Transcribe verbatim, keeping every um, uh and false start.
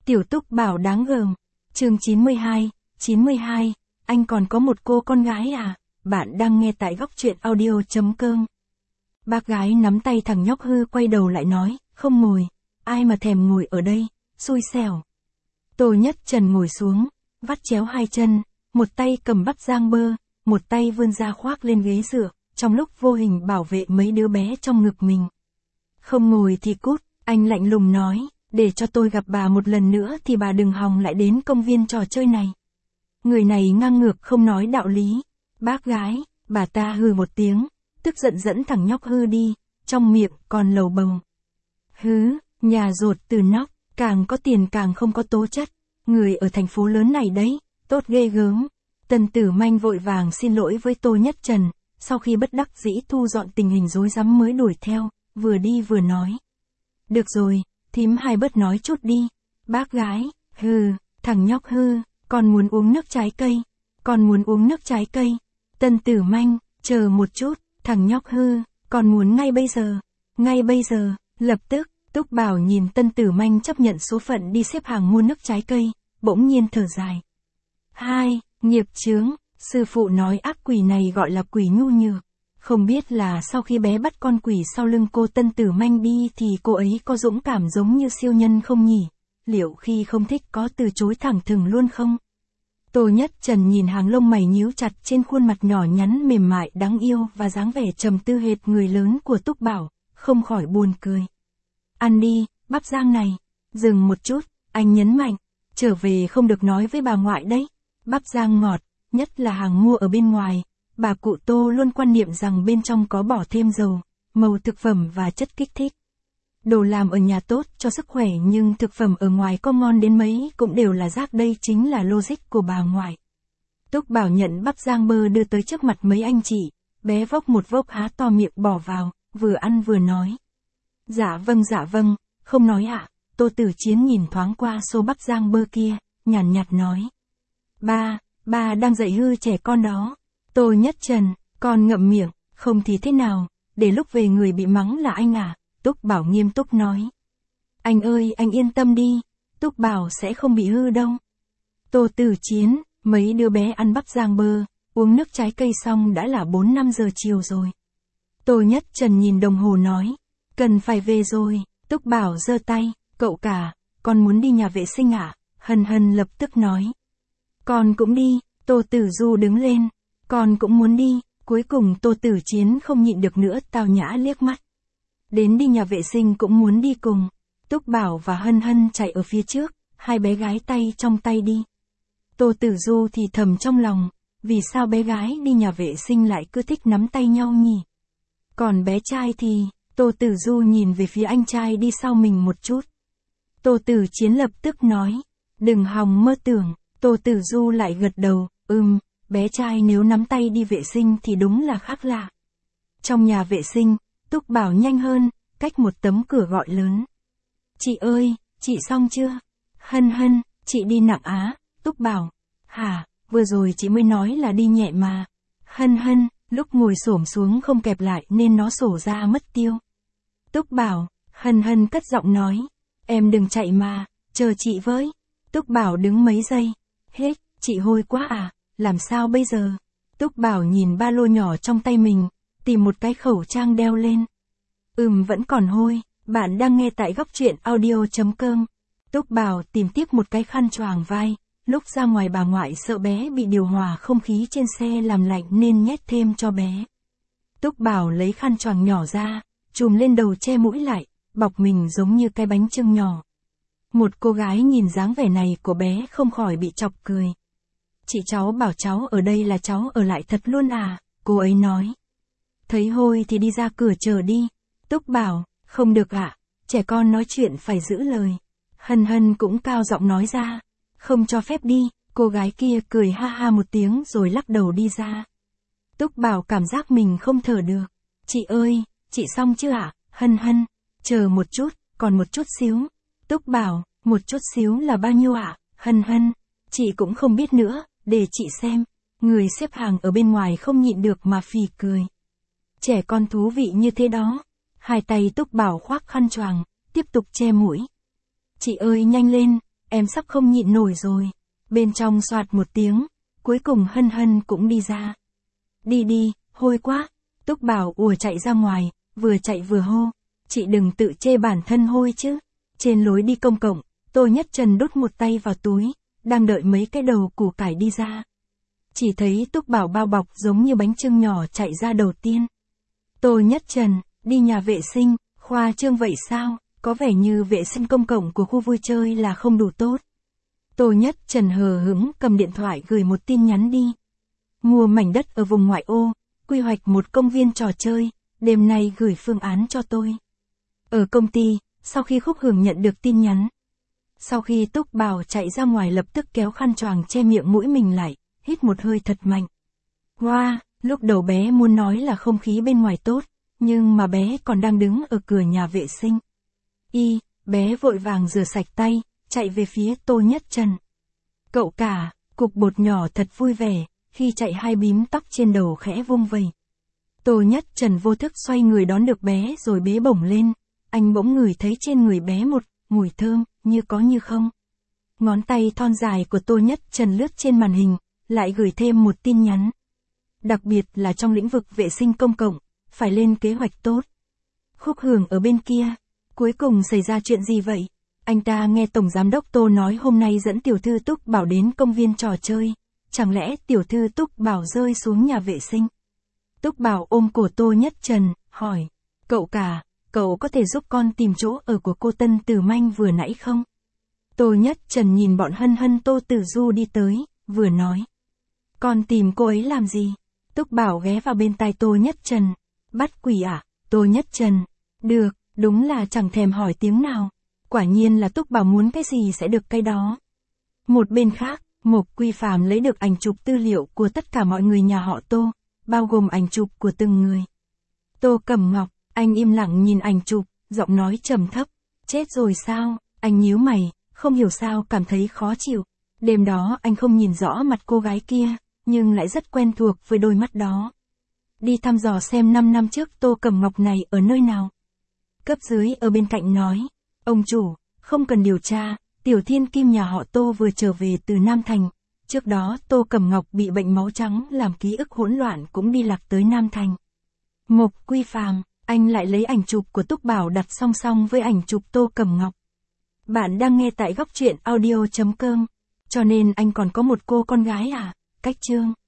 Tiểu Túc Bảo đáng gờm. Chương chín mươi hai, chín mươi hai, anh còn có một cô con gái à? Bạn đang nghe tại góc truyện audio chấm com. Bác gái nắm tay thằng nhóc hư quay đầu lại nói, không ngồi, ai mà thèm ngồi ở đây, xui xẻo. Tô Nhất Trần ngồi xuống, vắt chéo hai chân, một tay cầm bắp rang bơ, một tay vươn ra khoác lên ghế dựa, trong lúc vô hình bảo vệ mấy đứa bé trong ngực mình. Không ngồi thì cút, anh lạnh lùng nói, để cho tôi gặp bà một lần nữa thì bà đừng hòng lại đến công viên trò chơi này. Người này ngang ngược không nói đạo lý. Bác gái, bà ta hừ một tiếng, tức giận dẫn thằng nhóc hư đi, trong miệng còn lầu bầu. Hứ, nhà dột từ nóc, càng có tiền càng không có tố chất. Người ở thành phố lớn này đấy, tốt ghê gớm. Tần Tử Manh vội vàng xin lỗi với Tô Nhất Trần, sau khi bất đắc dĩ thu dọn tình hình rối rắm mới đuổi theo, vừa đi vừa nói. Được rồi, thím hai bớt nói chút đi. Bác gái, hừ, thằng nhóc hư, con muốn uống nước trái cây, con muốn uống nước trái cây. Tần Tử Manh, chờ một chút, thằng nhóc hư, con muốn ngay bây giờ, ngay bây giờ, lập tức. Túc Bảo nhìn Tần Tử Manh chấp nhận số phận đi xếp hàng mua nước trái cây, bỗng nhiên thở dài. Hai, nghiệp chướng, sư phụ nói ác quỷ này gọi là quỷ nhu nhược. Không biết là sau khi bé bắt con quỷ sau lưng cô Tần Tử Manh đi thì cô ấy có dũng cảm giống như siêu nhân không nhỉ? Liệu khi không thích có từ chối thẳng thừng luôn không? Tô Nhất Trần nhìn hàng lông mày nhíu chặt trên khuôn mặt nhỏ nhắn mềm mại đáng yêu và dáng vẻ trầm tư hệt người lớn của Túc Bảo, không khỏi buồn cười. Ăn đi, bắp rang này. Dừng một chút, anh nhấn mạnh, trở về không được nói với bà ngoại đấy. Bắp rang ngọt, nhất là hàng mua ở bên ngoài. Bà cụ Tô luôn quan niệm rằng bên trong có bỏ thêm dầu, màu thực phẩm và chất kích thích. Đồ làm ở nhà tốt cho sức khỏe nhưng thực phẩm ở ngoài có ngon đến mấy cũng đều là rác, đây chính là logic của bà ngoại. Túc Bảo nhận bắp rang bơ đưa tới trước mặt mấy anh chị, bé vốc một vốc há to miệng bỏ vào, vừa ăn vừa nói. Dạ vâng dạ vâng, không nói ạ. Tô Tử Chiến nhìn thoáng qua xô bắp rang bơ kia, nhàn nhạt nói. Ba, ba đang dạy hư trẻ con đó. Tô Nhất Trần, con ngậm miệng, không thì thế nào, để lúc về người bị mắng là anh à? Túc Bảo nghiêm túc nói. Anh ơi anh yên tâm đi, Túc Bảo sẽ không bị hư đâu. Tô Tử Chiến, mấy đứa bé ăn bắp rang bơ, uống nước trái cây xong đã là bốn năm giờ chiều rồi. Tô Nhất Trần nhìn đồng hồ nói. Cần phải về rồi. Túc Bảo giơ tay, cậu cả, con muốn đi nhà vệ sinh ạ? À? Hân Hân lập tức nói. Con cũng đi. Tô Tử Du đứng lên. Con cũng muốn đi. Cuối cùng Tô Tử Chiến không nhịn được nữa tao nhã liếc mắt. Đến đi nhà vệ sinh cũng muốn đi cùng. Túc Bảo và Hân Hân chạy ở phía trước, hai bé gái tay trong tay đi. Tô Tử Du thì thầm trong lòng, vì sao bé gái đi nhà vệ sinh lại cứ thích nắm tay nhau nhỉ? Còn bé trai thì, Tô Tử Du nhìn về phía anh trai đi sau mình một chút. Tô Tử Chiến lập tức nói, đừng hòng mơ tưởng. Tô Tử Du lại gật đầu, ừm, bé trai nếu nắm tay đi vệ sinh thì đúng là khác lạ. Trong nhà vệ sinh, Túc Bảo nhanh hơn, cách một tấm cửa gọi lớn. Chị ơi, chị xong chưa? Hân Hân, chị đi nặng á. Túc Bảo, hả, vừa rồi chị mới nói là đi nhẹ mà. Hân Hân, lúc ngồi xổm xuống không kẹp lại nên nó sổ ra mất tiêu. Túc Bảo, Hân Hân cất giọng nói, em đừng chạy mà, chờ chị với. Túc Bảo đứng mấy giây, hết, chị hôi quá à, làm sao bây giờ? Túc Bảo nhìn ba lô nhỏ trong tay mình, tìm một cái khẩu trang đeo lên. Ừm vẫn còn hôi, bạn đang nghe tại góc truyện audio chấm com. Túc Bảo tìm tiếp một cái khăn choàng vai, lúc ra ngoài bà ngoại sợ bé bị điều hòa không khí trên xe làm lạnh nên nhét thêm cho bé. Túc Bảo lấy khăn choàng nhỏ ra, chùm lên đầu che mũi lại, bọc mình giống như cái bánh chưng nhỏ. Một cô gái nhìn dáng vẻ này của bé không khỏi bị chọc cười. Chị cháu bảo cháu ở đây là cháu ở lại thật luôn à, cô ấy nói. Thấy hôi thì đi ra cửa chờ đi. Túc Bảo, không được ạ, à, trẻ con nói chuyện phải giữ lời. Hân Hân cũng cao giọng nói ra, không cho phép đi. Cô gái kia cười ha ha một tiếng rồi lắc đầu đi ra. Túc Bảo cảm giác mình không thở được. Chị ơi, chị xong chưa ạ? À? Hân Hân, chờ một chút, còn một chút xíu. Túc Bảo, một chút xíu là bao nhiêu ạ? À? Hân Hân, chị cũng không biết nữa, để chị xem. Người xếp hàng ở bên ngoài không nhịn được mà phì cười. Trẻ con thú vị như thế đó. Hai tay Túc Bảo khoác khăn choàng, tiếp tục che mũi. Chị ơi nhanh lên, em sắp không nhịn nổi rồi. Bên trong soạt một tiếng, cuối cùng Hân Hân cũng đi ra. Đi đi, hôi quá. Túc Bảo ùa chạy ra ngoài, vừa chạy vừa hô. Chị đừng tự chê bản thân hôi chứ. Trên lối đi công cộng, Tô Nhất Trần đút một tay vào túi, đang đợi mấy cái đầu củ cải đi ra. Chỉ thấy Túc Bảo bao bọc giống như bánh chưng nhỏ chạy ra đầu tiên. Tô Nhất Trần, đi nhà vệ sinh, khoa trương vậy sao, có vẻ như vệ sinh công cộng của khu vui chơi là không đủ tốt. Tô Nhất Trần hờ hững cầm điện thoại gửi một tin nhắn đi. Mua mảnh đất ở vùng ngoại ô, quy hoạch một công viên trò chơi, đêm nay gửi phương án cho tôi. Ở công ty, sau khi Khúc Hường nhận được tin nhắn. Sau khi Túc Bảo chạy ra ngoài lập tức kéo khăn choàng che miệng mũi mình lại, hít một hơi thật mạnh. Wow, lúc đầu bé muốn nói là không khí bên ngoài tốt, nhưng mà bé còn đang đứng ở cửa nhà vệ sinh. Y, bé vội vàng rửa sạch tay, chạy về phía Tô Nhất Trần. Cậu cả, cục bột nhỏ thật vui vẻ, khi chạy hai bím tóc trên đầu khẽ vung vẩy. Tô Nhất Trần vô thức xoay người đón được bé rồi bế bổng lên, anh bỗng ngửi thấy trên người bé một mùi thơm, như có như không. Ngón tay thon dài của Tô Nhất Trần lướt trên màn hình, lại gửi thêm một tin nhắn. Đặc biệt là trong lĩnh vực vệ sinh công cộng, phải lên kế hoạch tốt. Khúc Hường ở bên kia, cuối cùng xảy ra chuyện gì vậy? Anh ta nghe Tổng Giám đốc Tô nói hôm nay dẫn tiểu thư Túc Bảo đến công viên trò chơi, chẳng lẽ tiểu thư Túc Bảo rơi xuống nhà vệ sinh? Túc Bảo ôm cổ Tô Nhất Trần, hỏi, cậu cả, cậu có thể giúp con tìm chỗ ở của cô Tân Tử Manh vừa nãy không? Tô Nhất Trần nhìn bọn Hân Hân Tô Tử Du đi tới, vừa nói. Con tìm cô ấy làm gì? Túc Bảo ghé vào bên tai Tô Nhất Trần. Bắt quỷ à? Tô Nhất Trần. Được, đúng là chẳng thèm hỏi tiếng nào. Quả nhiên là Túc Bảo muốn cái gì sẽ được cái đó. Một bên khác, Mộc Quy Phàm lấy được ảnh chụp tư liệu của tất cả mọi người nhà họ Tô, bao gồm ảnh chụp của từng người. Tô Cẩm Ngọc, anh im lặng nhìn ảnh chụp, giọng nói trầm thấp. Chết rồi sao? Anh nhíu mày, không hiểu sao cảm thấy khó chịu. Đêm đó anh không nhìn rõ mặt cô gái kia, nhưng lại rất quen thuộc với đôi mắt đó. Đi thăm dò xem năm năm trước Tô Cẩm Ngọc này ở nơi nào. Cấp dưới ở bên cạnh nói, ông chủ, không cần điều tra, Tiểu Thiên Kim nhà họ Tô vừa trở về từ Nam Thành. Trước đó Tô Cẩm Ngọc bị bệnh máu trắng làm ký ức hỗn loạn cũng đi lạc tới Nam Thành. Mộc Quy Phàm, anh lại lấy ảnh chụp của Túc Bảo đặt song song với ảnh chụp Tô Cẩm Ngọc. Bạn đang nghe tại góc truyện audio chấm com. Cho nên anh còn có một cô con gái à? Cách chương.